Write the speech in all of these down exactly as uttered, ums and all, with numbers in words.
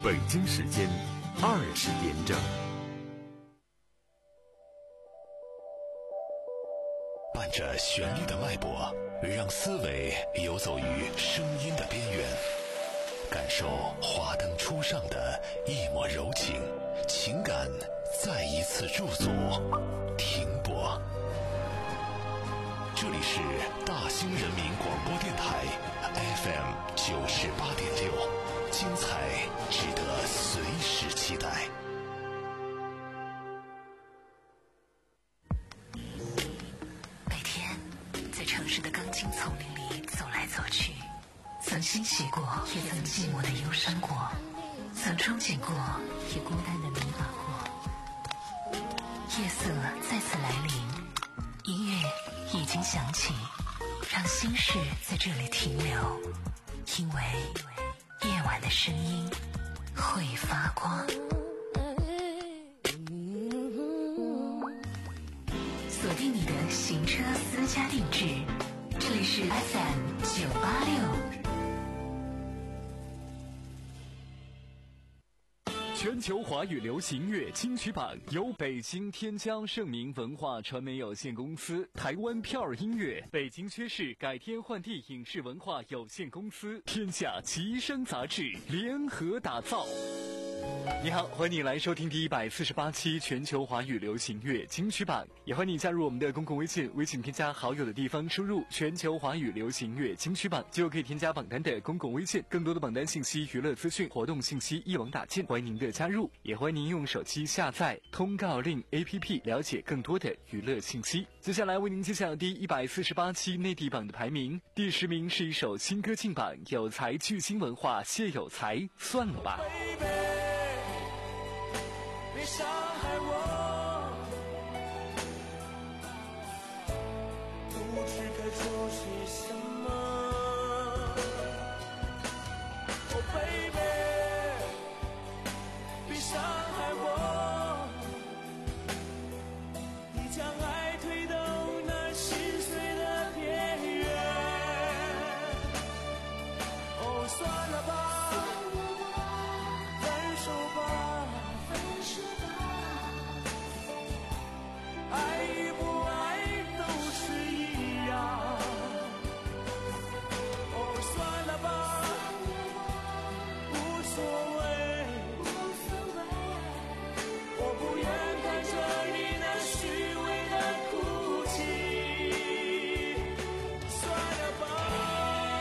北京时间二十点整。 伴着旋律的脉搏，让思维游走于声音的边缘，感受华灯初上的一抹柔情，情感再一次驻足停泊。这里是大兴人民广播电台 F M 九十八点六，精彩值得随时期待。 每天在城市的钢筋丛林里走来走去，曾欣喜过，也曾寂寞的忧伤过，曾憧憬过，也孤单的迷茫过。夜色再次来临，音乐已经响起，让心事在这里停留，因为夜晚的声音会发光。锁定你的行车私家定制，这里是 F M 九八六。 全球华语流行乐金曲榜由北京天骄盛名文化传媒有限公司、台湾票儿音乐、北京薛氏改天换地影视文化有限公司、天下奇声杂志联合打造。你好，欢迎你来收听第一百四十八期全球华语流行乐金曲榜，也欢迎你加入我们的公共微信，微信添加好友的地方输入全球华语流行乐金曲榜，就可以添加榜单的公共微信，更多的榜单信息、娱乐资讯、活动信息一网打尽，欢迎您的加入，也欢迎您用手机下载通告令 A P P 了解更多的娱乐信息。接下来为您揭晓第一百四十八期内地榜的排名，第十名是一首新歌进榜，有才巨星文化谢有才，算了吧。 别伤害我，不知该做些什么。Oh baby， 别伤害我，你将爱推到那心碎的边缘。哦，算了吧，分手吧。爱与不爱都是一样，哦，算了吧，无所谓，我不愿看着你那虚伪的哭泣，算了吧。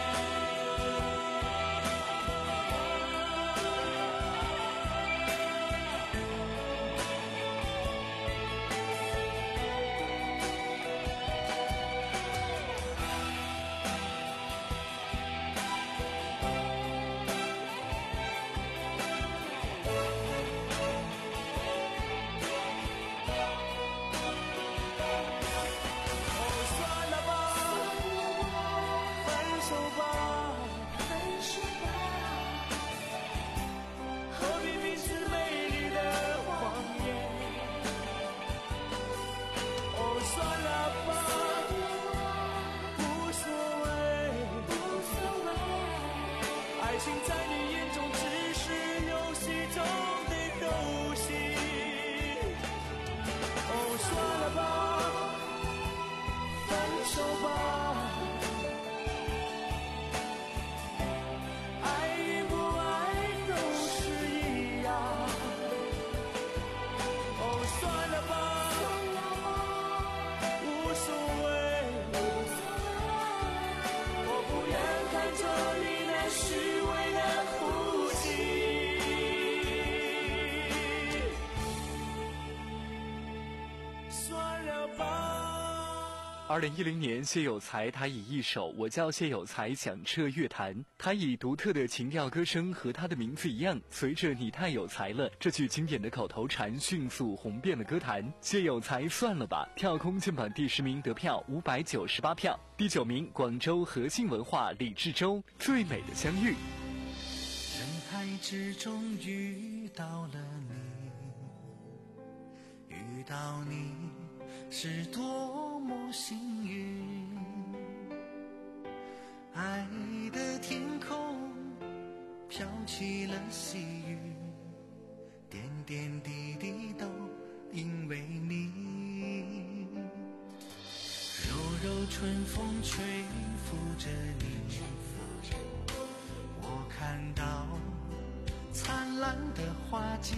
二零一零年，谢有才他以一首《我叫谢有才》响彻乐坛。他以独特的情调歌声和他的名字一样，随着你太有才了这句经典的口头禅迅速红遍了歌坛。谢有才算了吧跳空进榜第十名，得票五百九十八票。第九名，广州和信文化李志洲最美的相遇。 人海之中遇到了你，遇到你是多么幸运，爱的天空飘起了细雨， 点滴滴都因为你。柔柔春风吹拂着你，我看到灿烂的花季，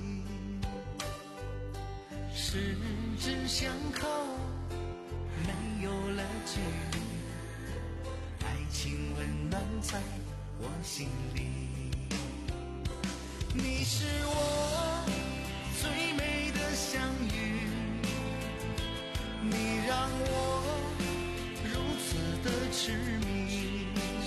十指相扣，没有了距离，爱情温暖在我心里。你是我最美的相遇，你让我如此的痴迷，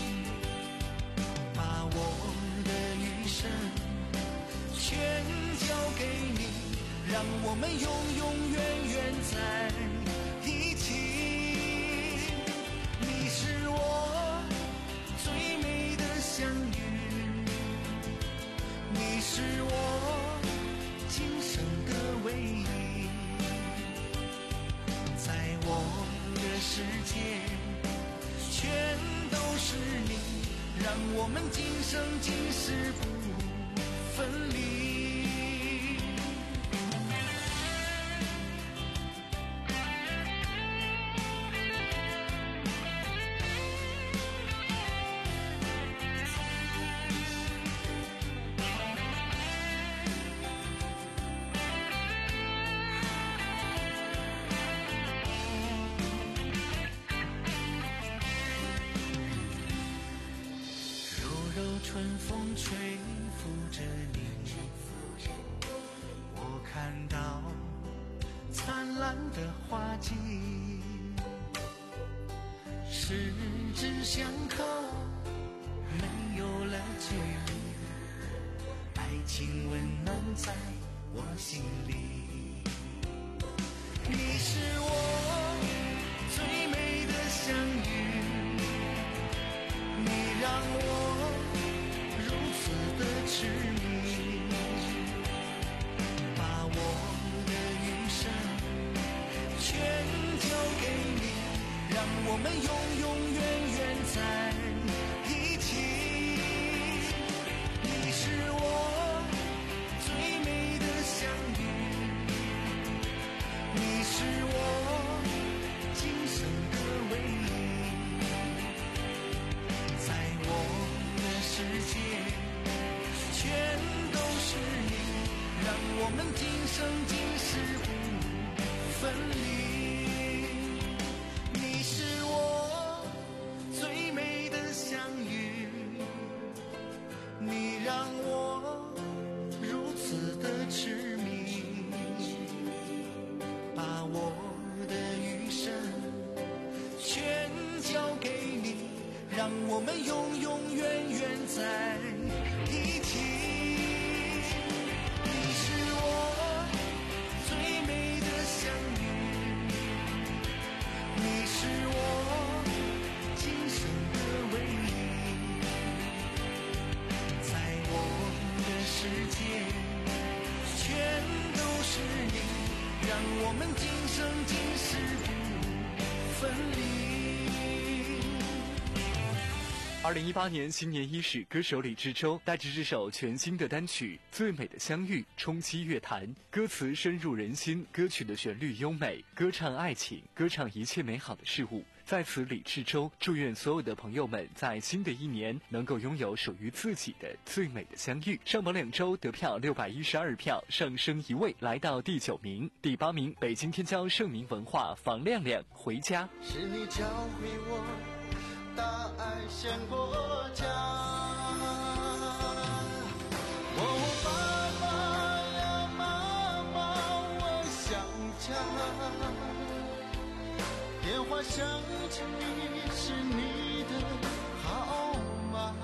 把我的余生全交给你，让我们永永远远在一起。你是我最美的相遇，你是我今生的唯一，在我的世界全都是你，让我们今生今世不分离。春风吹拂着你，我看到灿烂的花季，十指相扣，没有了距离，爱情温暖在我心里。你是我最美的相遇，你让我的痴迷，把我的余生全交给你，让我们永永远远在一起。你是我最美的相遇，你是我今生的唯一，在我的世界全都是你，让我们今生今世不分离。你是我最美的相遇，你让我如此的痴迷，把我的余生全交给你，让我们永永远远在一起。是我今生的唯一，在我的世界全都是你，让我们今生今世不分离。 二零一八年新年伊始，歌手李志洲带着这首全新的单曲《最美的相遇》冲击乐坛，歌词深入人心，歌曲的旋律优美，歌唱爱情，歌唱一切美好的事物。在此，李志洲祝愿所有的朋友们在新的一年能够拥有属于自己的最美的相遇。上榜两周得票六百一十二票，上升一位来到第九名。第八名，北京天骄盛名文化房亮亮回家。 是你教会我大爱先过家，我爸爸呀妈妈我想家，电话响起是你的号码，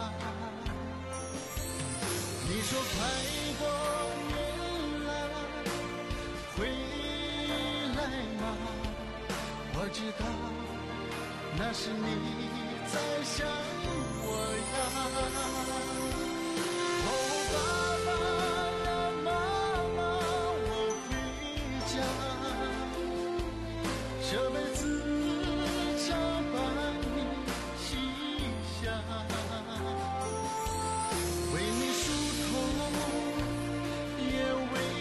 你说快过年了回来吗？我知道那是你在想我呀，哦爸爸呀妈妈我回家，这辈子常伴你膝下，为你梳头也为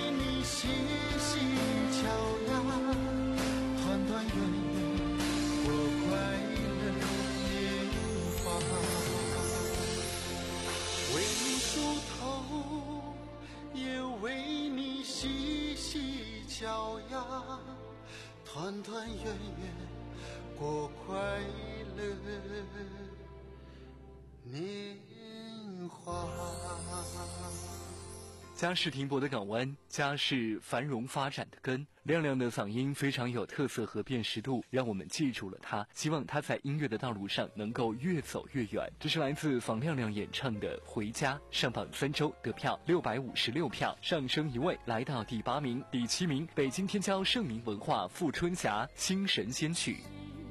呀，团团圆圆过快乐年华。 家是停泊的港湾，家是繁荣发展的根。亮亮的嗓音非常有特色和辨识度，让我们记住了他，希望他在音乐的道路上能够越走越远。这是来自房亮亮演唱的《回家》，上榜三周得票六百五十六票，上升一位来到第八名。第七名，北京天骄盛名文化《富春霞》新神仙曲。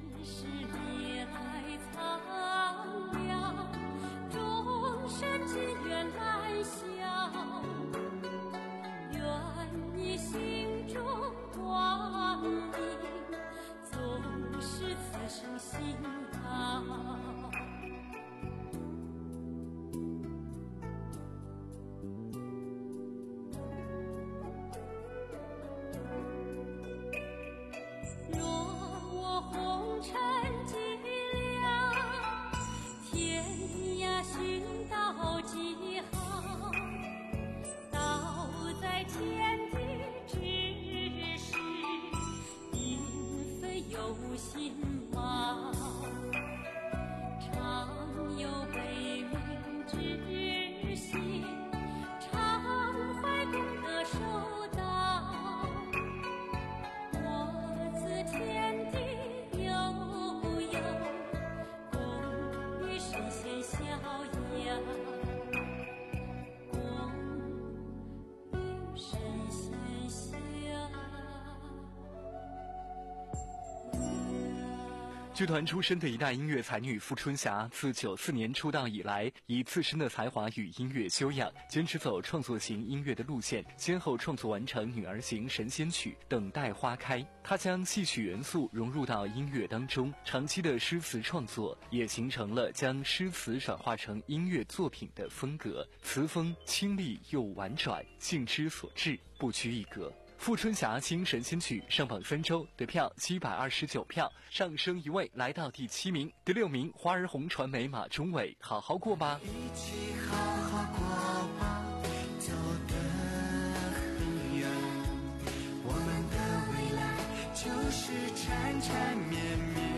剧团出身的一代音乐才女傅春霞，自九四年出道以来，以自身的才华与音乐修养，坚持走创作型音乐的路线，先后创作完成《女儿行》《神仙曲》《等待花开》。她将戏曲元素融入到音乐当中，长期的诗词创作也形成了将诗词转化成音乐作品的风格，词风清丽又婉转，性之所至，不拘一格。富春霞新神仙曲上榜三周得票七百二十九票，上升一位来到第七名。第六名，花儿红传媒马中伟好好过吧。 一起好好过吧，走得很远，我们的未来就是缠缠绵绵，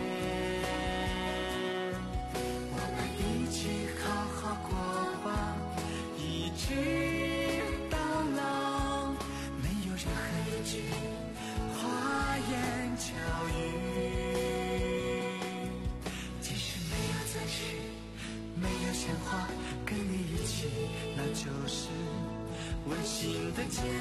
我们一起好好过吧，一直到老，没有任何一句花言巧语，即使没有钻石，没有鲜花，跟你一起，那就是温馨的家。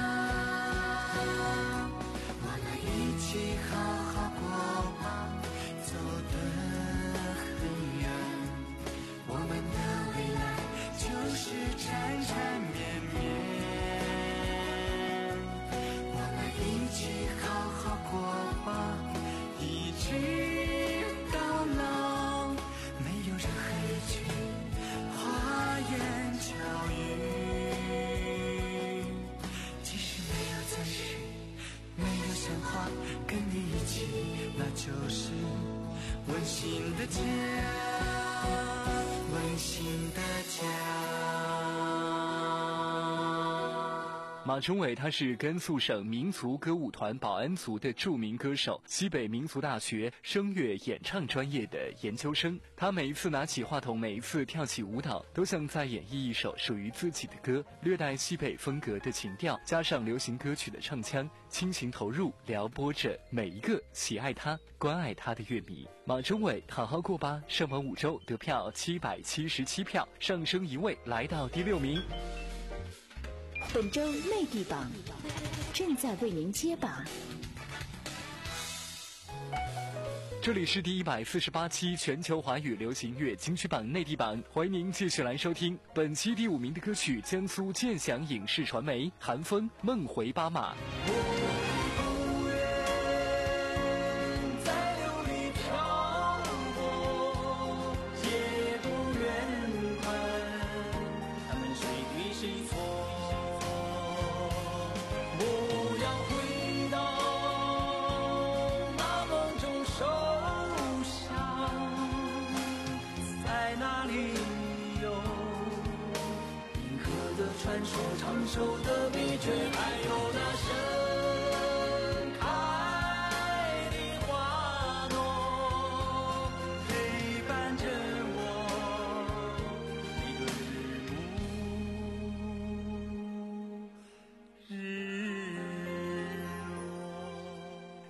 我们一起好好过吧，走得很远，我们的未来就是缠缠绵绵，我们一起好好过吧，一直到老，没有任何一句花言巧语，即使没有钻石，没有鲜花，跟你一起，那就是温馨的家，温馨的家。 马中伟他是甘肃省民族歌舞团保安族的著名歌手，西北民族大学声乐演唱专业的研究生。他每一次拿起话筒，每一次跳起舞蹈，都像在演绎一首属于自己的歌，略带西北风格的情调，加上流行歌曲的唱腔，倾情投入，撩拨着每一个喜爱他、关爱他的乐迷。马中伟好好过吧上榜五周得票七百七十七票，上升一位来到第六名。 本周内地榜正在为您揭榜。 这里是第一百四十八期全球华语流行乐金曲榜内地榜，欢迎您继续来收听本期第五名的歌曲，江苏建祥影视传媒韩风梦回巴马。 传说长寿的秘诀，还有那神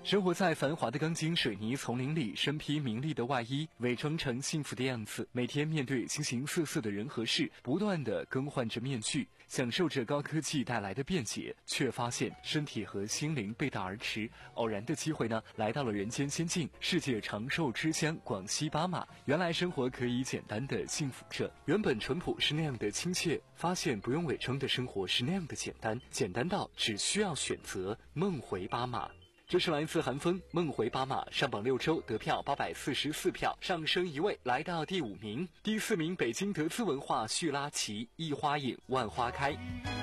生活在繁华的钢筋水泥丛林里，身披名利的外衣，伪装成幸福的样子，每天面对形形色色的人和事，不断地更换着面具，享受着高科技带来的便捷，却发现身体和心灵背道而驰。偶然的机会呢，来到了人间仙境，世界长寿之乡广西巴马。原来生活可以简单的幸福着，原本淳朴是那样的亲切，发现不用伪装的生活是那样的简单，简单到只需要选择梦回巴马。这是来自韩风梦回巴马，上榜六周得票八百四十四票，上升一位来到第五名。第四名北京德资文化叙拉奇一花影万花开。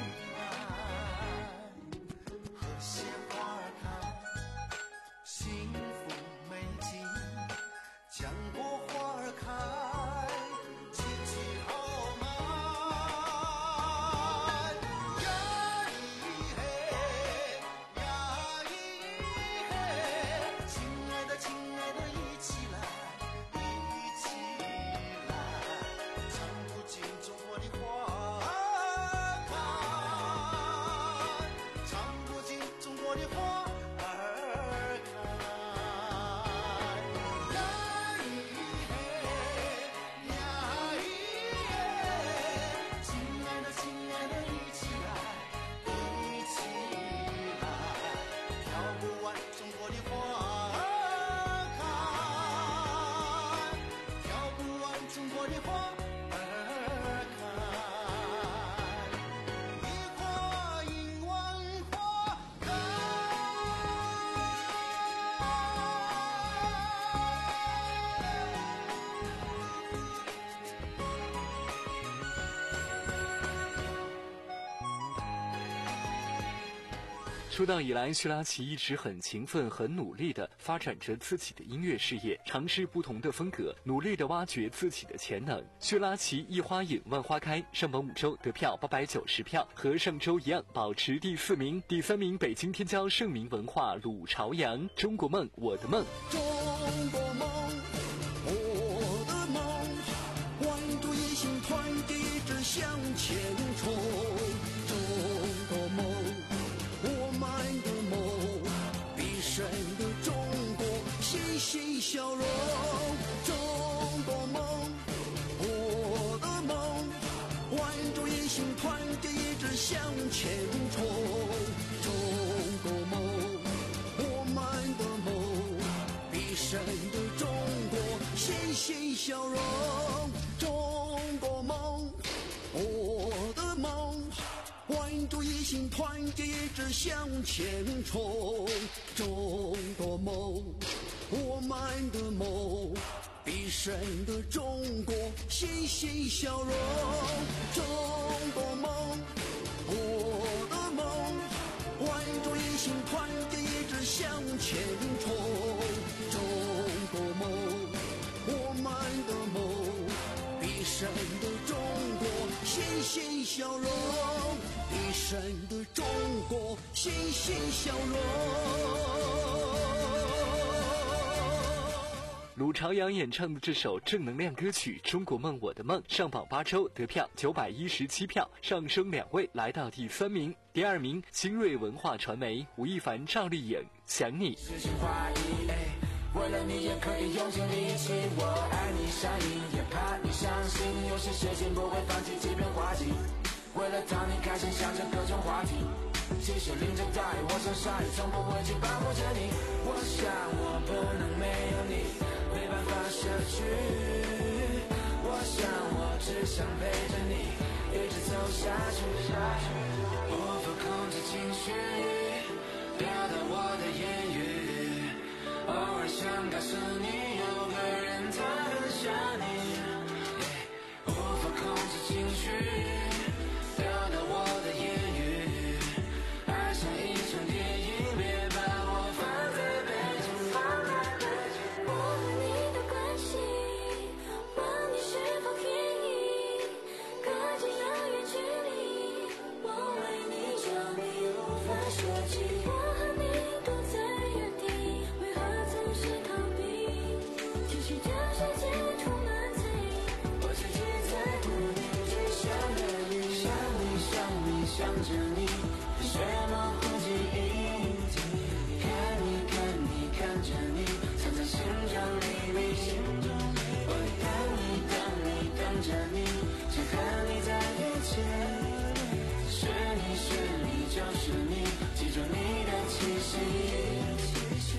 出道以来，叙拉奇一直很勤奋、很努力地发展着自己的音乐事业，尝试不同的风格，努力地挖掘自己的潜能。叙拉奇一花影万花开上榜五周得票八百九十票，和上周一样保持第四名。第三名北京天骄盛名文化鲁朝阳中国梦我的梦。 中国梦我的梦，万众一心团结一直向前冲。中国梦我们的梦，必胜的中国欣欣向荣。中国梦我的梦，万众一心团结一直向前冲。中国梦我们的梦，必胜的中国欣欣向荣。中国梦我的梦，万众一心团结一直向前冲。中国梦我们的梦，必胜的中国欣欣向荣。中国梦我的梦，万众一心团结一直向前冲。中国梦我们的梦，必胜的中国欣欣向荣，必胜的中国欣欣向荣。 鲁朝阳演唱的这首正能量歌曲《中国梦我的梦》上榜八周得票九百一十七票，上升两位来到第三名。第二名新锐文化传媒吴亦凡赵丽颖想你。 为了你也可以用尽力气，我爱你上瘾，也怕你相信，有些事情不会放弃即便花季。为了讨你开心，想着各种话题，其实淋着大雨，我像鲨鱼，从不会去保护着你。我想我不能没有你，没办法舍去。我想我只想陪着你，一直走下去。无法控制情绪，表达我的言语。偶尔想告诉你，有个人他很想你， yeah, 无法控制情绪，表达我的言语，爱像一场电影，别把我放在背景，放在背景。我和你的关系，问你是否便宜，隔着遥远距离，我为你着迷，无法说起。我和你独在原地，想着你，血模糊记忆，看你看你中黎明，我等你等你等着你，想和你在一起，是你是你就是你，记住你的气息。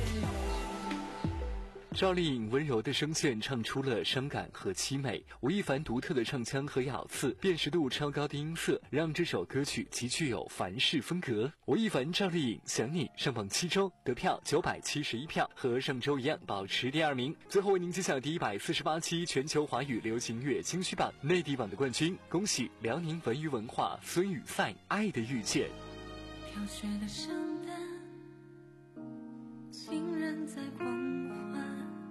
赵丽颖温柔的声线唱出了伤感和凄美，吴亦凡独特的唱腔和咬字，辨识度超高的音色，让这首歌曲极具有凡式风格。吴亦凡、赵丽颖想你上榜七周，得票九百七十一票，和上周一样保持第二名。最后为您揭晓第一百四十八期全球华语流行乐金曲榜内地榜的冠军，恭喜辽宁文娱文化孙雨赛《爱的遇见》。 飘雪的圣诞，情人在狂欢，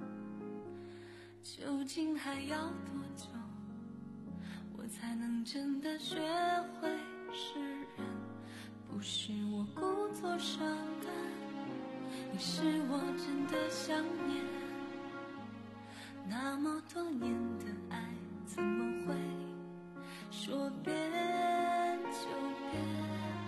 究竟还要多久，我才能真的学会释然？不是我故作伤感，也是我真的想念。那么多年的爱，怎么会说变就变？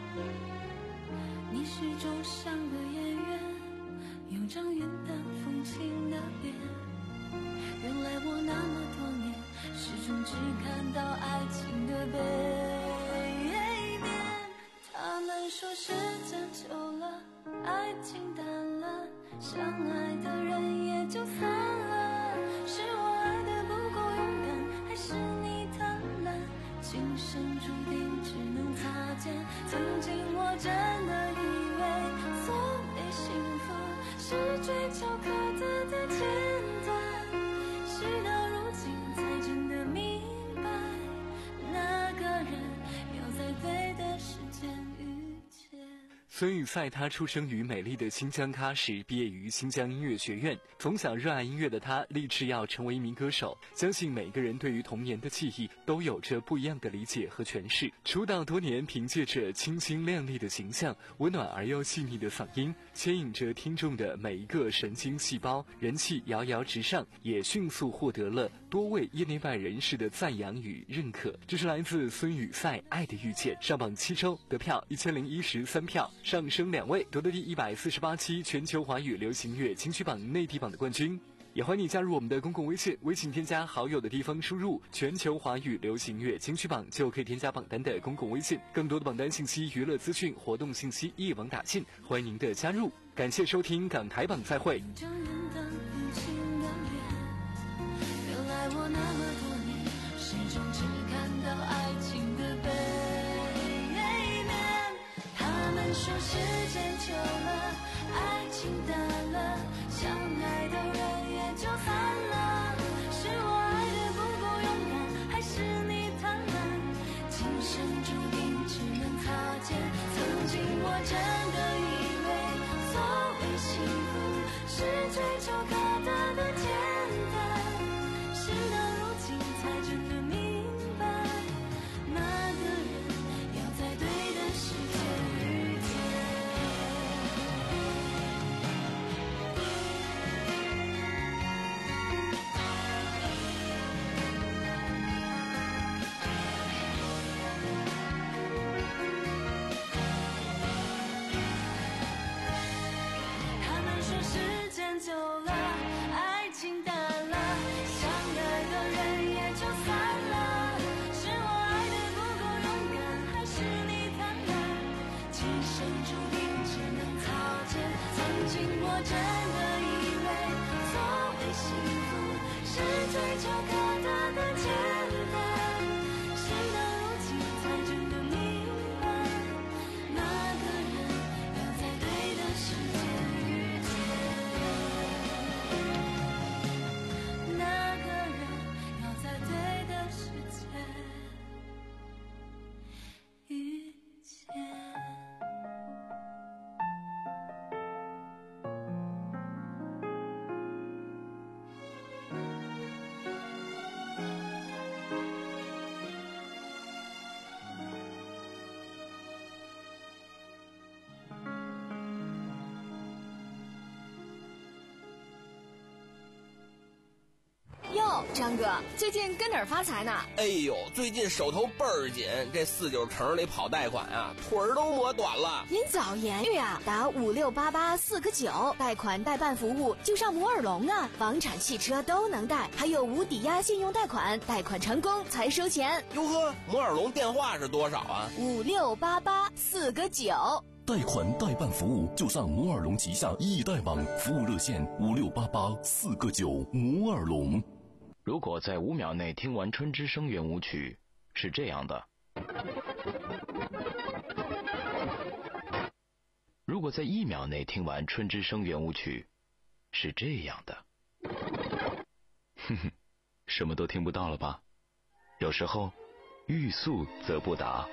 你始终像个演员，有张云淡风轻的脸。原来我那么多年，始终只看到爱情的背面。他们说时间久了，爱情淡了，相爱的人也就散了。是我爱的不够勇敢，还是你贪婪？今生注定只能擦肩。曾经我真的以为，所谓幸福是追求可得的简单。事到如今才真的明白，那个人要在对的时间遇见。 孙雨赛他出生于美丽的新疆喀什，毕业于新疆音乐学院。从小热爱音乐的他，立志要成为一名歌手。相信每个人对于童年的记忆都有着不一样的理解和诠释。出道多年，凭借着清新亮丽的形象、温暖而又细腻的嗓音，牵引着听众的每一个神经细胞，人气遥遥直上，也迅速获得了多位业内外人士的赞扬与认可。这是来自孙雨赛《爱的遇见》，上榜七周，得票一千零一十三票，上升两位，夺得第一百四十八期全球华语流行乐金曲榜内地榜的冠军。也欢迎你加入我们的公共微信，微信添加好友的地方输入全球华语流行乐金曲榜，就可以添加榜单的公共微信。更多的榜单信息、娱乐资讯、活动信息一网打尽，欢迎您的加入。感谢收听港台榜，再会。 原来我那么多年，始终只看到爱情的背面。他们说时间久了，爱情淡了，相爱的人也就散了。是我爱的不够勇敢，还是你贪婪？今生注定只能擦肩。曾经我真的以为，所谓幸福是追求可得的简单。事到如今才真的明白，那个人要在对的时间遇见。他们说时间久了，爱情淡了，相爱的人也就散了。是我爱的不够勇敢，还是你贪婪？今生注定只能擦肩。曾经我真的以为，所谓幸福是追求可得的简单。事到如今才真的明白，那个人要在对的时间遇见。那个人要在对的时间遇见。 哟，张哥，最近跟哪儿发财呢？ 哎呦，最近手头倍儿紧，这四九城里跑贷款啊，腿儿都磨短了。 您早言语啊，打五六八八四个九，贷款代办服务就上摩尔龙啊，房产、汽车都能贷，还有无抵押信用贷款，贷款成功才收钱。 哟呵，摩尔龙电话是多少啊？ 五六八八四个九。 贷款代办服务就上摩尔龙旗下易贷网，服务热线五六八八四个九。摩尔龙。 如果在五秒内听完春之声圆舞曲，是这样的；如果在一秒内听完春之声圆舞曲，是这样的。哼哼，什么都听不到了吧？有时候，欲速则不达。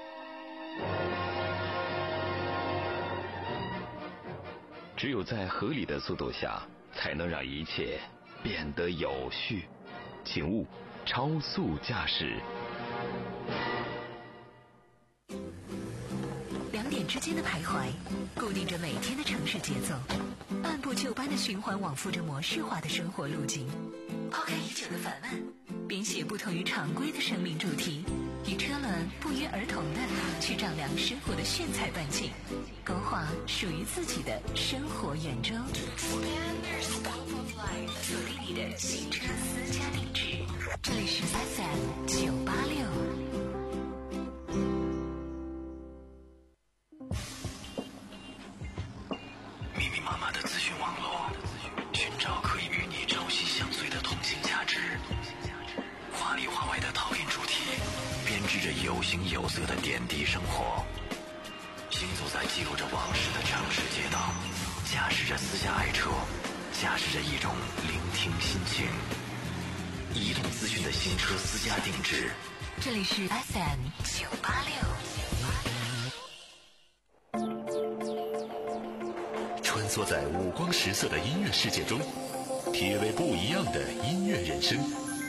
只有在合理的速度下，才能让一切变得有序。请勿超速驾驶。 两点之间的徘徊，固定着每天的城市节奏，按部就班的循环往复着模式化的生活路径。抛开已久的烦闷，编写不同于常规的生命主题，与车轮不约而同的去丈量生活的炫彩半径，勾画属于自己的生活圆周。锁定你的新车私家定制，这里是 F M 九八六。 密密麻麻的资讯网络，寻找可以与你朝夕相随的同性价值。华里华外的讨厌主题，编织着有形有色的点滴生活。行走在记录着往事的城市街道，驾驶着私家爱车，驾驶着一种聆听心情。移动资讯的新车私家定制， 这里是 F M 九八六。 穿梭在五光十色的音乐世界中，体味不一样的音乐人生。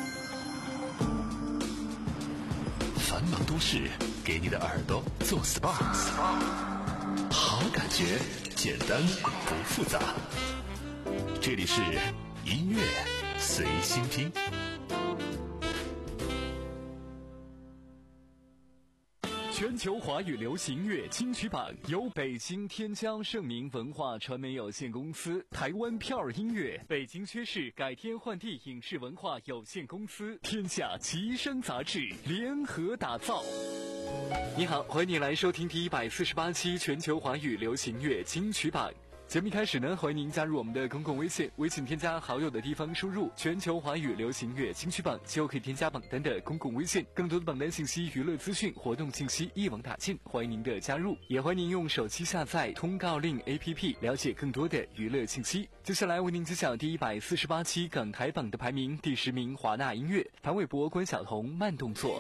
繁忙都市给你的耳朵做 S P A， 好感觉简单不复杂。这里是音乐随心听。 全球华语流行乐金曲榜由北京天江盛明文化传媒有限公司、台湾票儿音乐、北京薛氏改天换地影视文化有限公司、天下奇声杂志联合打造。你好，欢迎你来收听第一百四十八期全球华语流行乐金曲榜。节目一开始呢，欢迎您加入我们的公共微信，微信添加好友的地方输入全球华语流行乐金曲榜，就可以添加榜单的公共微信。更多的榜单信息、娱乐资讯、活动信息一网打尽，欢迎您的加入，也欢迎您用手机下载通告令 A P P 了解更多的娱乐信息。接下来为您揭晓第一百四十八期港台榜的排名，第十名华纳音乐，潘玮柏、关晓彤慢动作。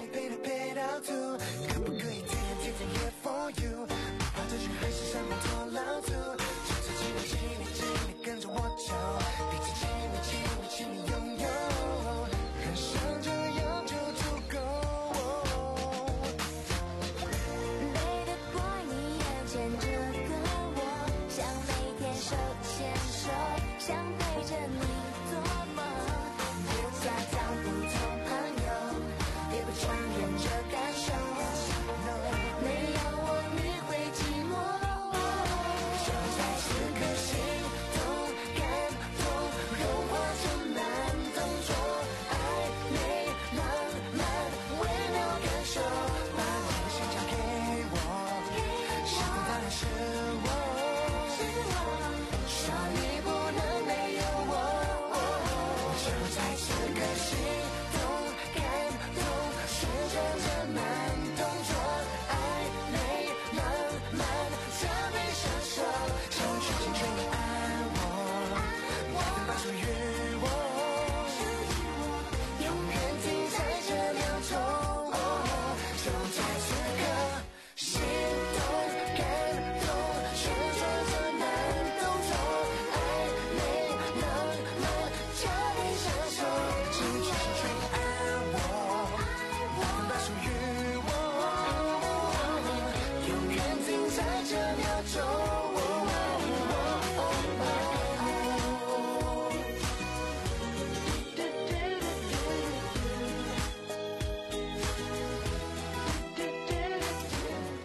别不承认这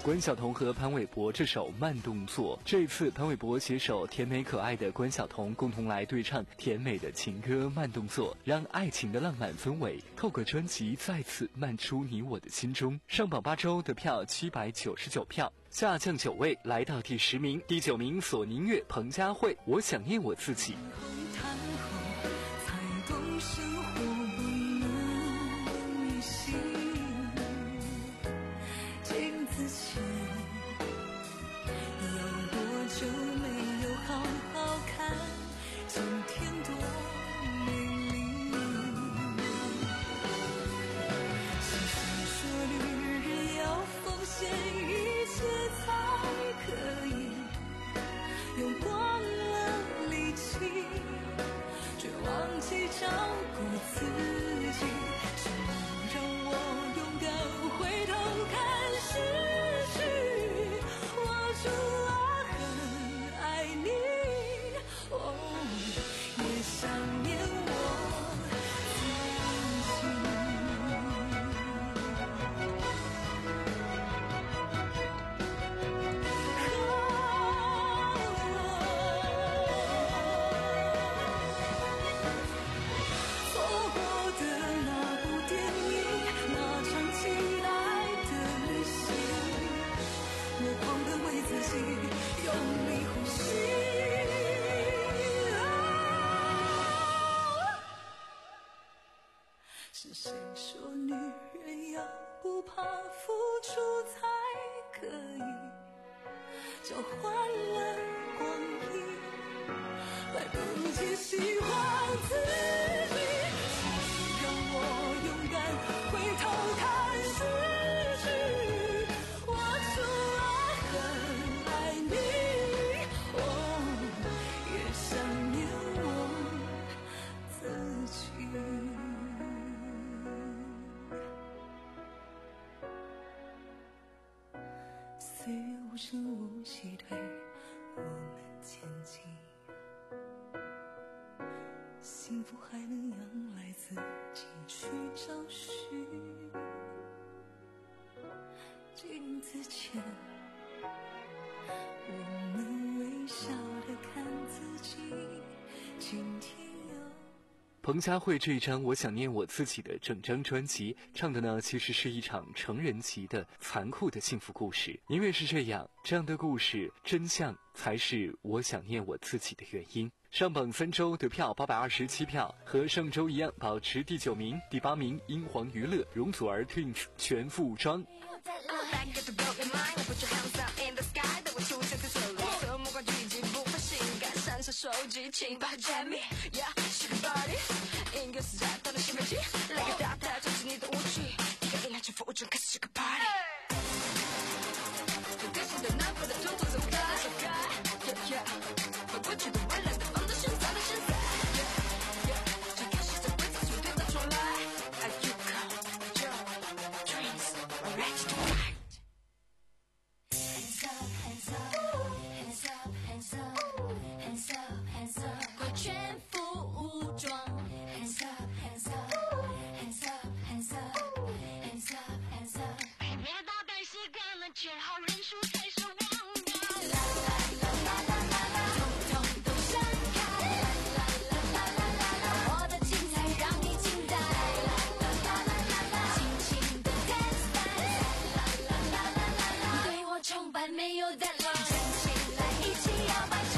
关晓彤和潘玮柏这首慢动作，这一次潘玮柏携手甜美可爱的关晓彤共同来对唱甜美的情歌慢动作，让爱情的浪漫氛围透过专辑再次漫出你我的心中。上榜八周得票七百九十九票，下降九位来到第十名。第九名索尼乐彭佳慧，我想念我自己。 照顾自己，什么让我勇敢回头看失去？我除了很爱你，哦，也想念我是谁说女人要不怕付出才可以交换了光阴，来不及喜欢自己，让我勇敢回头看失去。我除了很爱你，哦，也想念我自己。岁月无声无息推我们前进，幸福还能仰赖自己去找寻。镜子前，我们微笑地看自己，今天有彭佳慧这一张《我想念我自己》的整张专辑，唱的呢其实是一场成人级的残酷的幸福故事。因为是这样，这样的故事真相才是我想念我自己的原因。上榜三周得票八百二十七票，和上周一样保持第九名。第八名英皇娱乐容祖儿 Twins 全副武装。 手机请把 Jamie Yeah shake a body 音乐是在到了西北极来个大大就是你的武器一个音量全副武装开始这个 party 最典型的南方的动作走开走开 Yeah yeah 回不去的未来的放到现在的现在 Yeah yeah 最开始的规则从对到重来 Are you cold Joe Dreams We're ready to fight Hands up hands up Hands up hands up Hands up, hands up， 快全副武装。Hands up, hands up, hands up, hands up, hands up, hands up。别大胆些，干了签好人数才是王道。啦啦啦啦啦啦啦，统统都闪开。啦啦啦啦啦啦啦，我的精彩让你惊呆。啦啦啦啦啦啦，尽情的 dance dance。啦啦啦啦啦啦，对我崇拜没有 deadline。站起来，一起摇摆。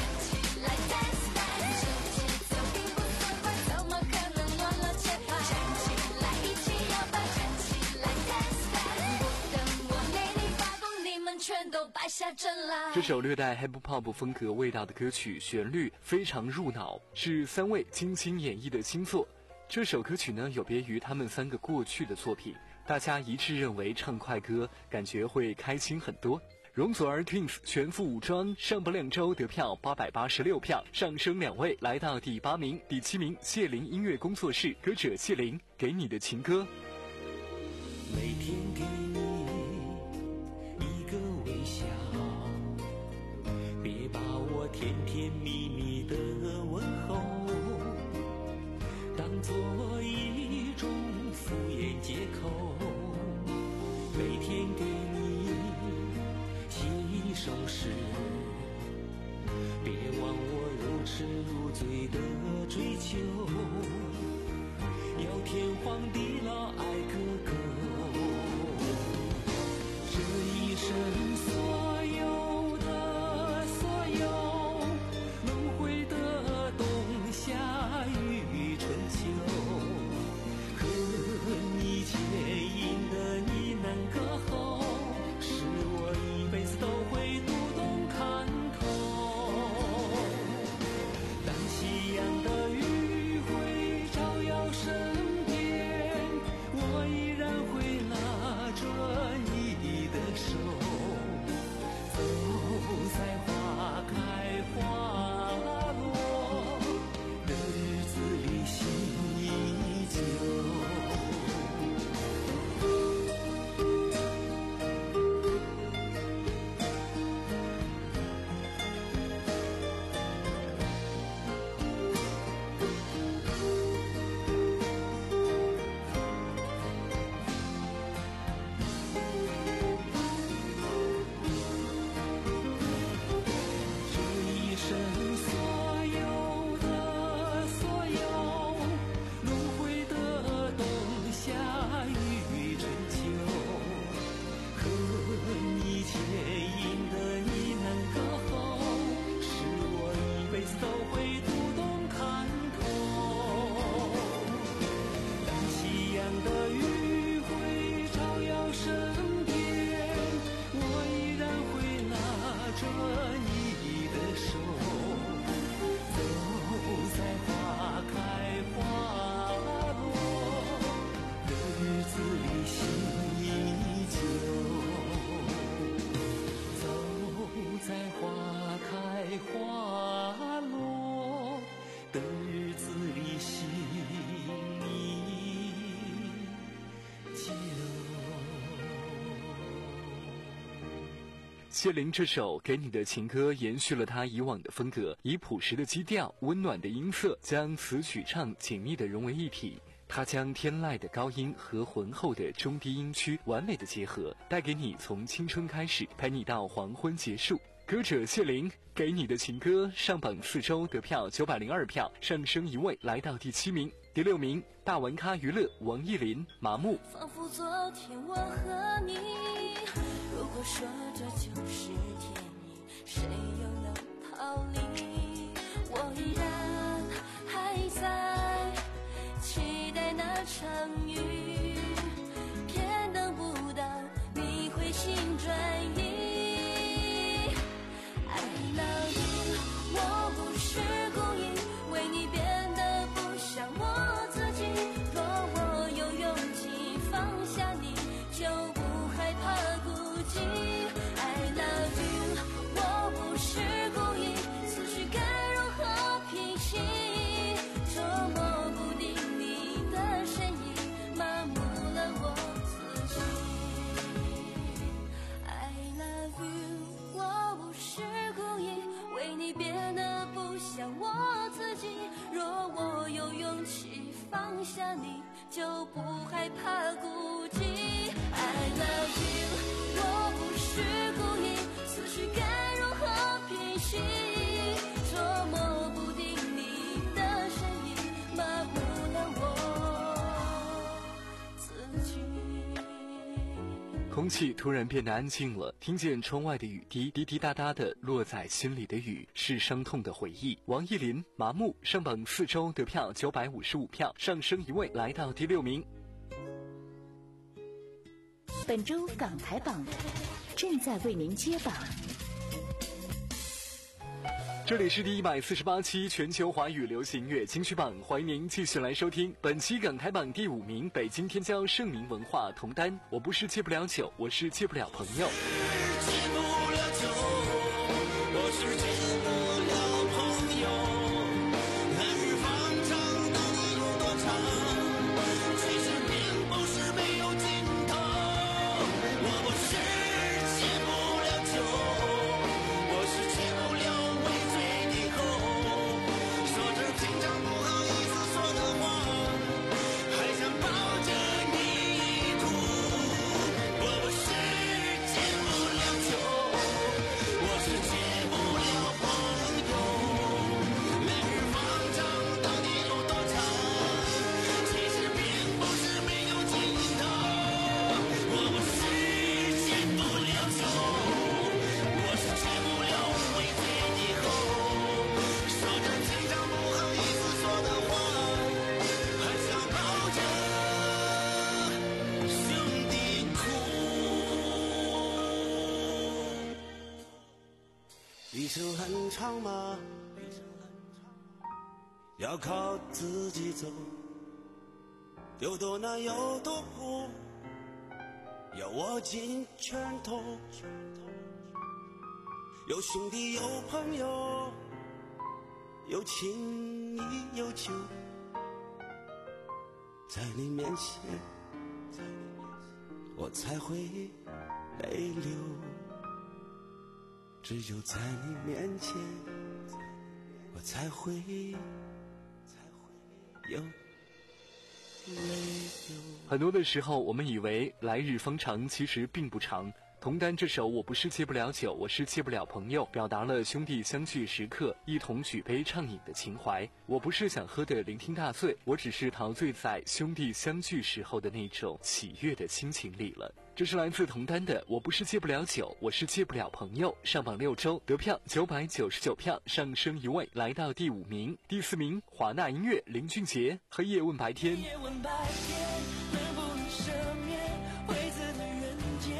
这首略带 hip hop 风格味道的歌曲，旋律非常入脑，是三位精心演绎的新作。这首歌曲呢，有别于他们三个过去的作品，大家一致认为唱快歌感觉会开心很多。容祖儿 Twins 全副武装上榜两周得票八百八十六票，上升两位来到第八名。第七名谢琳音乐工作室歌者谢琳，给你的情歌。 每天给你一个微笑，别把我甜甜蜜蜜的问候当作一种敷衍借口。每天给你秀，要天荒地老爱个够。这一生所有的所有，轮回的冬夏与春秋，和你牵引的你难隔后，是我一辈子都会读懂看透。当夕阳的余晖照耀身边，我依然会拉着你的手，走在花开花落的日子里，心依旧。 谢琳这首给你的情歌延续了她以往的风格，以朴实的基调、温暖的音色，将词曲唱紧密地融为一体。她将天籁的高音和浑厚的中低音区完美的结合，带给你从青春开始，陪你到黄昏结束。歌者谢琳给你的情歌上榜四周得票九百零二票，上升一位来到第七名。第六名，大玩咖娱乐王艺林麻木。 仿佛昨天我和你，如果说这就是天意，谁又能逃离？我依然还在期待那场雨，偏等不到你回心转意。I love you， 我不是故意为你变得不像我自己，若我有勇气放下你，就不害怕孤寂。I love you， 我不是故意，思绪该如何平息？捉摸不定你的身影，麻木了我自己。I love you， 我不是故意为你变得不像我自己，若我有勇气放下你，就不害怕孤寂。I love you， 我不是故意，思绪该如何平息？捉摸不定你的身影，麻木了我自己。 空气突然变得安静了，听见窗外的雨滴滴滴答答的落在心里的雨，是伤痛的回忆。王艺林麻木上榜四周得票九百五十五票，上升一位来到第六名。 本周港台榜正在为您揭榜。 这里是第一百四十八期全球华语流行乐金曲榜，欢迎您继续来收听本期港台榜第五名，北京天骄盛名文化同担。我不是戒不了酒，我是戒不了朋友。 戒不了酒，我是戒不了朋友。来日方长，到底有多长？其实并不是没有尽头。我不是戒不了酒，我是戒不了畏罪以后，说着平常不好意思说的话，还想抱着你哭。我不是戒不了一生很长吗？要靠自己走，有多难有多苦，要握紧拳头。有兄弟有朋友，有情谊有酒，在你面前我才会泪流，只有在你面前我才会有泪流。 很多的时候我们以为来日方长，其实并不长。童丹这首我不是戒不了酒，我是戒不了朋友，表达了兄弟相聚时刻一同举杯畅饮的情怀。我不是想喝得酩酊大醉，我只是陶醉在兄弟相聚时候的那种喜悦的心情里了。这是来自童丹的我不是戒不了酒，我是戒不了朋友，上榜六周，得票九百九十九票，上升一位来到第五名。第四名华纳音乐林俊杰黑夜问白天。 夜问白天能不能赦免灰色的人间，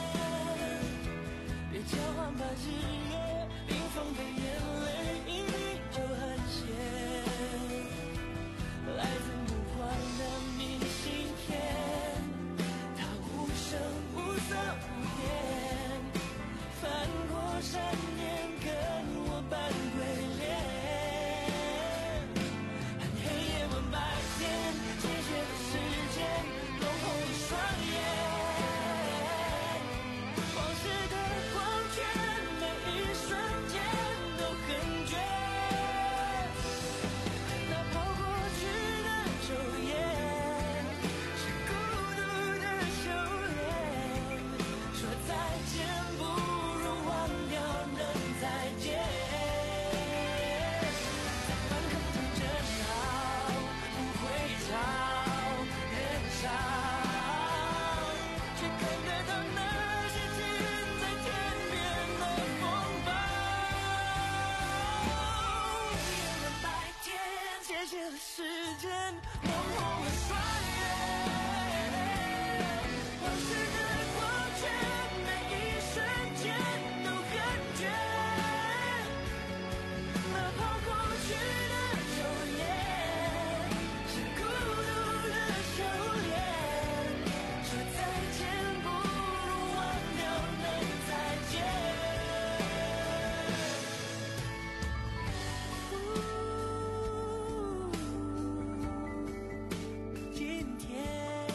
别交换吧日夜冰封的眼泪，一滴就很咸，来自梦幻的明信片，它无声无色无言，翻过山岩跟我扮鬼脸。黑夜问白天，谢谢的时间弄红了双眼，往事的光圈每一瞬间都很绝，那跑过去的昼夜是孤独的修炼，说再见不如忘掉能再见，在半空中争吵不会找人少，却看得到那些近在天边的风暴。夜晚白天，谢谢了时间，弄红了双眼，往事的光圈每一瞬间都很绝，那跑过去的昼夜是孤独的修炼，说再见不如忘掉能再见。今天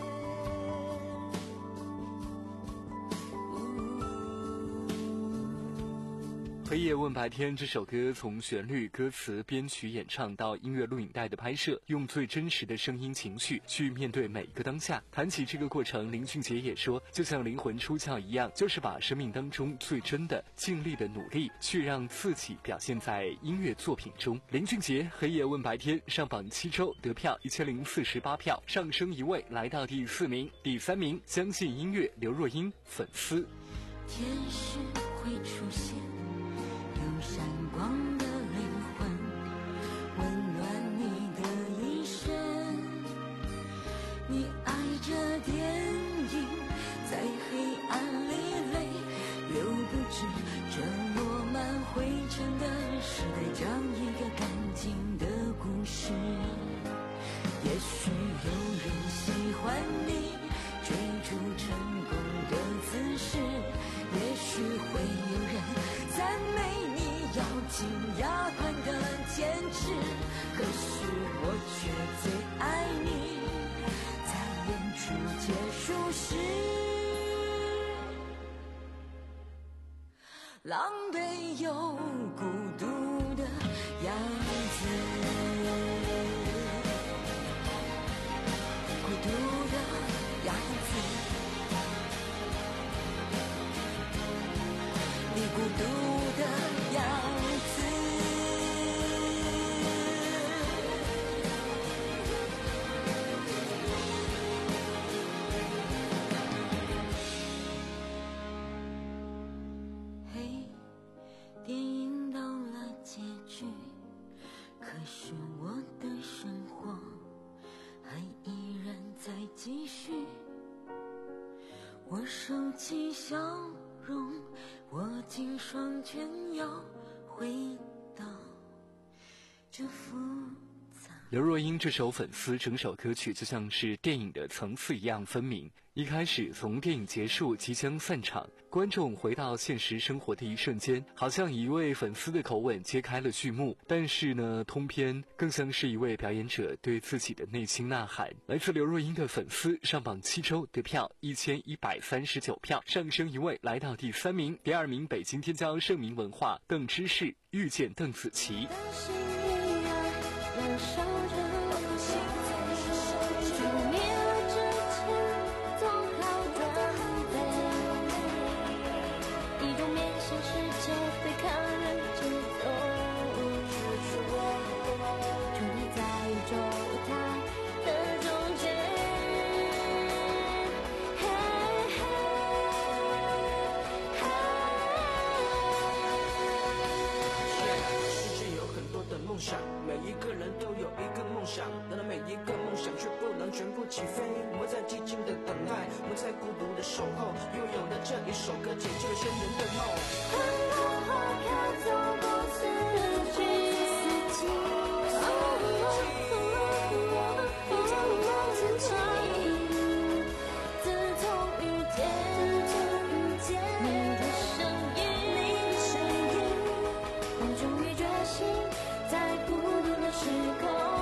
黑夜问白天这首歌从旋律、歌词、编曲、演唱到音乐录影带的拍摄，用最真实的声音情绪去面对每一个当下。谈起这个过程，林俊杰也说，就像灵魂出窍一样，就是把生命当中最真的、尽力的努力，去让自己表现在音乐作品中。林俊杰黑夜问白天上榜七周，得票一千零四十八票，上升一位来到第四名。第三名相信音乐刘若英粉丝。 天使会出现，有闪光的灵魂，温暖你的一生。你爱着电影，在黑暗里泪流不止，这落满灰尘的时代，讲一个干净的故事。也许有人喜欢你追逐成功的姿势，也许会有人赞美你咬紧牙关的坚持，可是我却最爱你在演出结束时狼狈又孤独的样子，孤独的样子，你孤独的样子。嘿，电影到了结局，可是我的生活还依然在继续。我收起笑容，我紧双拳又回到这复杂。 刘若英这首《粉丝》整首歌曲就像是电影的层次一样分明。一开始从电影结束即将散场，观众回到现实生活的一瞬间，好像一位粉丝的口吻揭开了序幕。但是呢，通篇更像是一位表演者对自己的内心呐喊。来自刘若英的《粉丝》上榜七周，得票一千一百三十九票，上升一位来到第三名。第二名北京天骄盛名文化邓芝士遇见邓紫棋。 每一个人都有一个梦想，但是每一个梦想却不能全部起飞。我们在寂静的等待，我们在孤独的守候，拥有了这一首歌，解救了千人的梦。 很多花开走过四季，自从遇见你的声音，我终于觉醒在孤独的时空。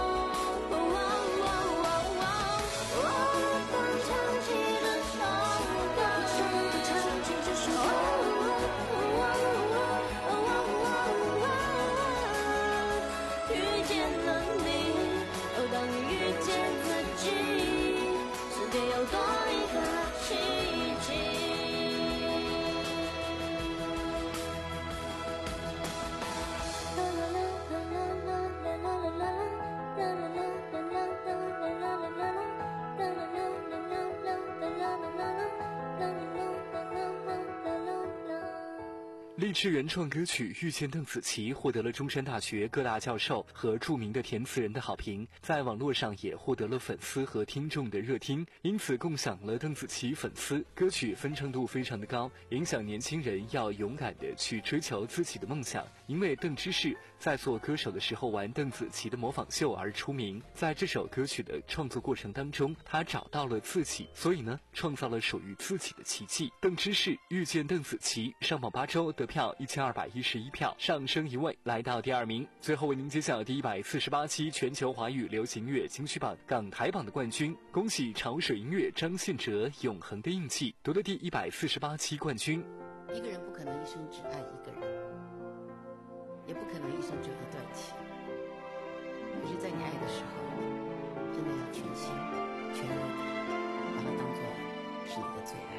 励志原创歌曲《遇见邓紫棋》获得了中山大学各大教授和著名的填词人的好评，在网络上也获得了粉丝和听众的热听，因此共享了邓紫棋粉丝。歌曲分唱度非常的高，影响年轻人要勇敢的去追求自己的梦想。因为邓芝士在做歌手的时候玩邓紫棋的模仿秀而出名，在这首歌曲的创作过程当中，他找到了自己，所以呢，创造了属于自己的奇迹。邓芝士遇见邓紫棋上榜八周，得票一千二百一十一票，上升一位来到第二名。最后为您揭晓第一百四十八期全球华语流行乐金曲榜港台榜的冠军，恭喜潮水音乐张信哲永恒的印记夺得第一百四十八期冠军。 一个人不可能一生只爱一个人，也不可能一生只有一段情，可是在你爱的时候，真的要全心全意把它当作是你的最爱。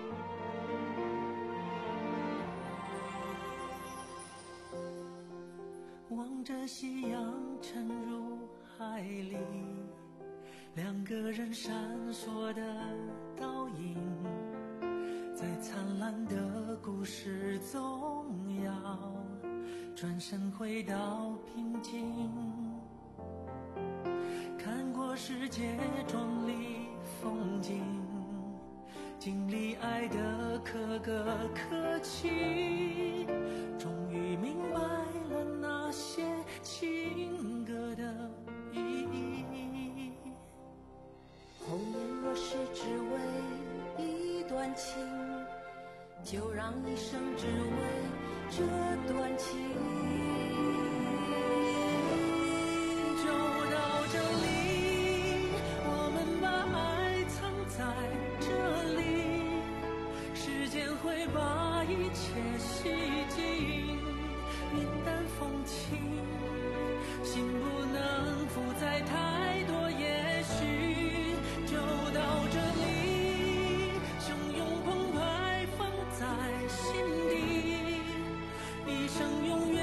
望着夕阳沉入海里，两个人闪烁的倒影，在灿烂的故事总要转身回到平静。看过世界壮丽风景，经历爱的可歌可泣，终于明白了那些情歌的意义。 红颜若是只为一段情，就让一生只为这段情。 就到这里，我们把爱藏在这里，时间会把一切洗净，云淡风轻，心不能负载太多也许。就到这里，汹涌澎湃放在心底，一生永远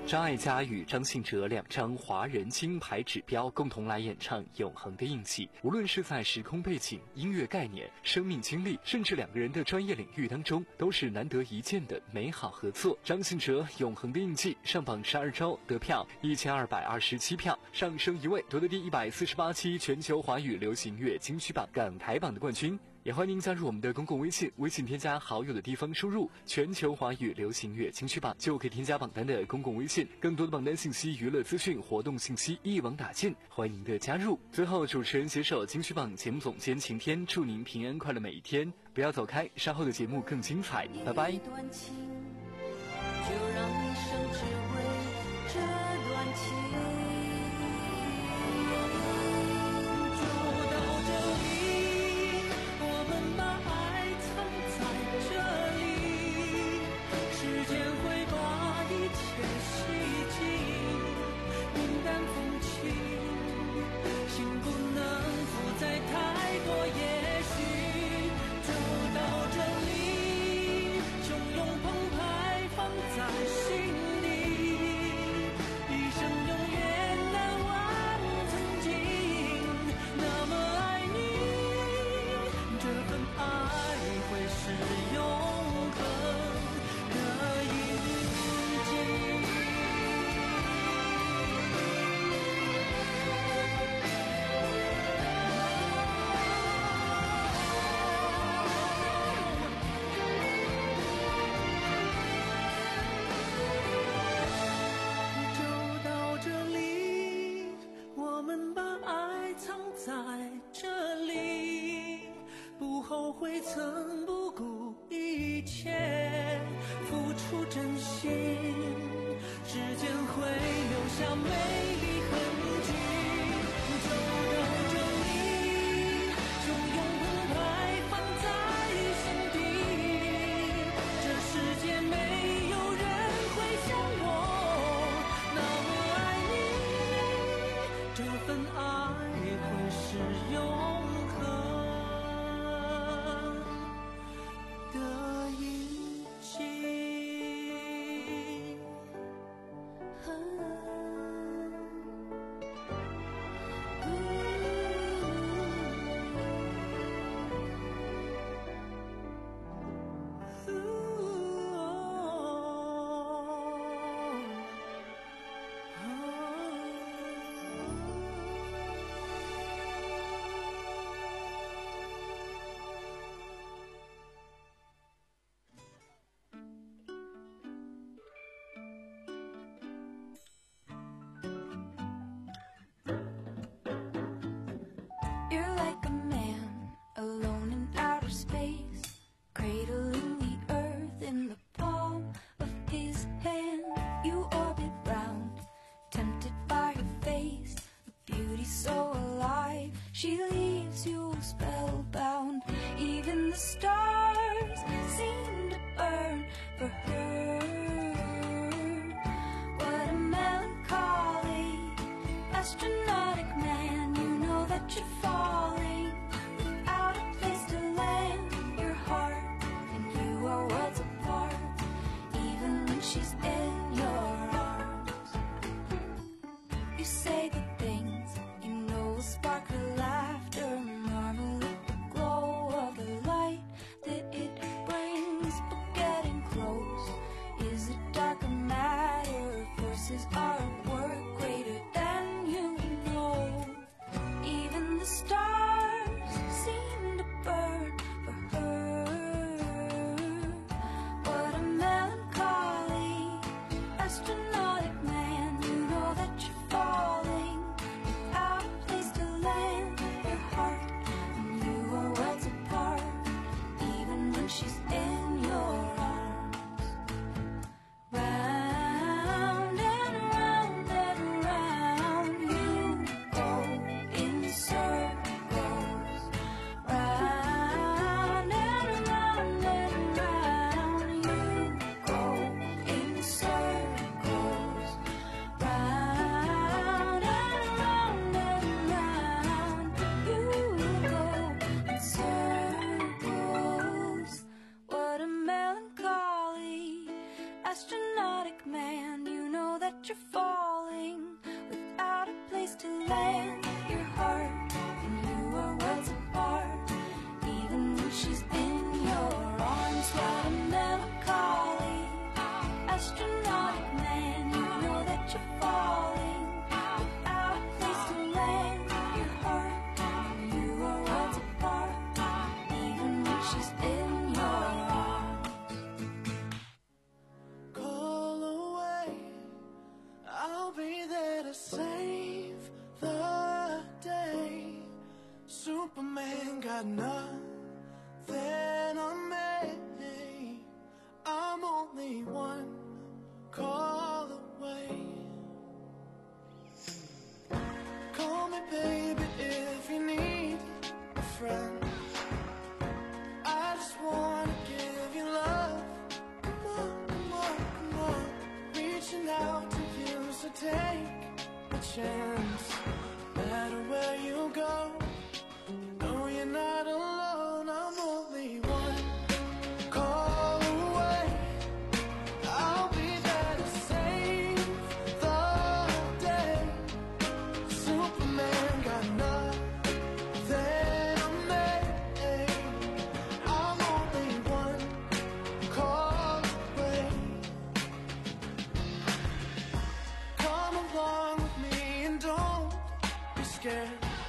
张艾嘉与张信哲两张华人金牌指标共同来演唱《永恒的印记》，无论是在时空背景、音乐概念、生命经历，甚至两个人的专业领域当中，都是难得一见的美好合作。张信哲《永恒的印记》上榜十二周，得票一千二百二十七票，上升一位，夺得第一百四十八期全球华语流行乐金曲榜港台榜的冠军。也欢迎您加入我们的公共微信，微信添加好友的地方输入全球华语流行乐金曲榜，就可以添加榜单的公共微信，更多的榜单信息、娱乐资讯、活动信息一网打尽，欢迎您的加入。最后，主持人携手金曲榜节目总监晴天，祝您平安快乐每一天，不要走开，稍后的节目更精彩，拜拜。 就让一生只为这段情。后悔曾不顾一切付出真心，时间会留下美丽痕迹。走到这里，就用澎湃放在心底。这世界没有人会像我那么爱你，这份爱会是永恒的印记。You're like a man alone in outer space, cradling the earth in the palm of his hand. You orbit round, tempted by her face, a beauty so alive, she leaves you spellbound. Even the stars seem to burn for her. What a melancholy astronautic man, you know that you're falling without a place to land your heart, and you are worlds apart, even when she's in your arms. You say the things you know will spark her laughter, marvel at the glow of the light that it brings, but getting close is a darker matter. Forces are at work greater than you that you're falling without a place to land your heart, and you are worlds apart. Even when she's in your arms, what a melancholy astronautic man. You know that you're falling without a place to land your heart, and you are worlds apart. Even when she's in your arms. Call away, I'll be there to save the day. Superman got nothing on me. I'm only one call away. Call me baby if you need a friend. I just wanna give you love. Come on, come on, come on. Reaching out to you, so take a chance. No matter where you go, no, you're not alone. I'm only one call away. I'll be there to save the day. Superman got nothing on me. I'm only one call away. Come along with me and don't be scared.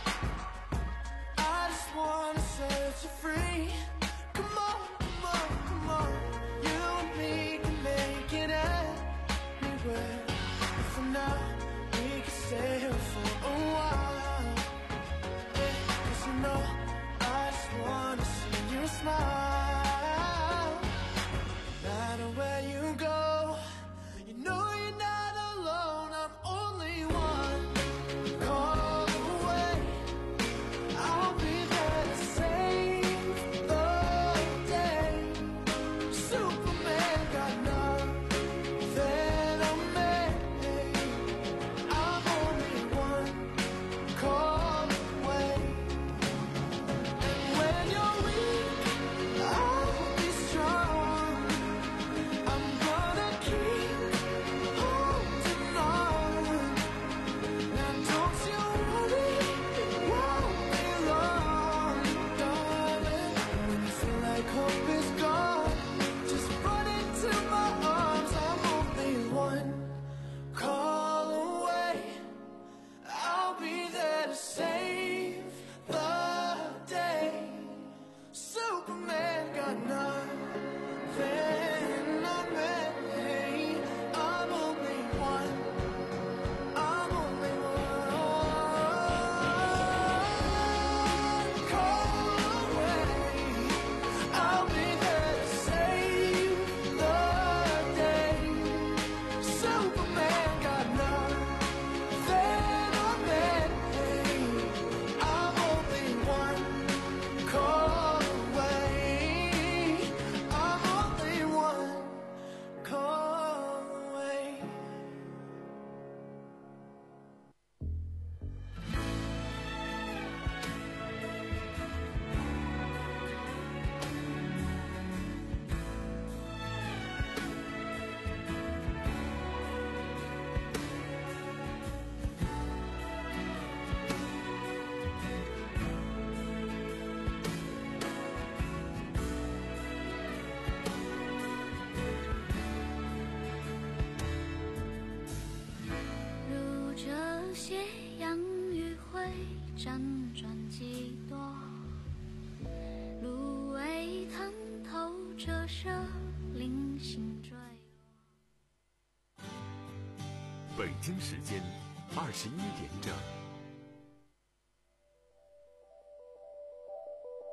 I just wanna set you free. Come on, come on, come on. You and me can make it anywhere. For now, we can stay here for a while. Yeah, 'cause you know, I just wanna see you smile. No matter where you go, you know you're not alone. I'm only one call away. I'll be there to save the day. Superman got nothing on me. I'm only one call away. And when you're weak, I'll be strong. I'm gonna keep holding on. Now don't you worry, it won't be long, darling. When you feel like hope is gone, just run into my arms. I'm only one call away. I'll be there to save the day. Superman got nothing on me. I'm only one. I'm only one call away. I'll be there to save the day. Superman got nothing on me. I'm only one call away. I'm only one call away. 如这斜阳余晖辗转几多，芦苇探头折射零星坠落。 北京时间二十一点整。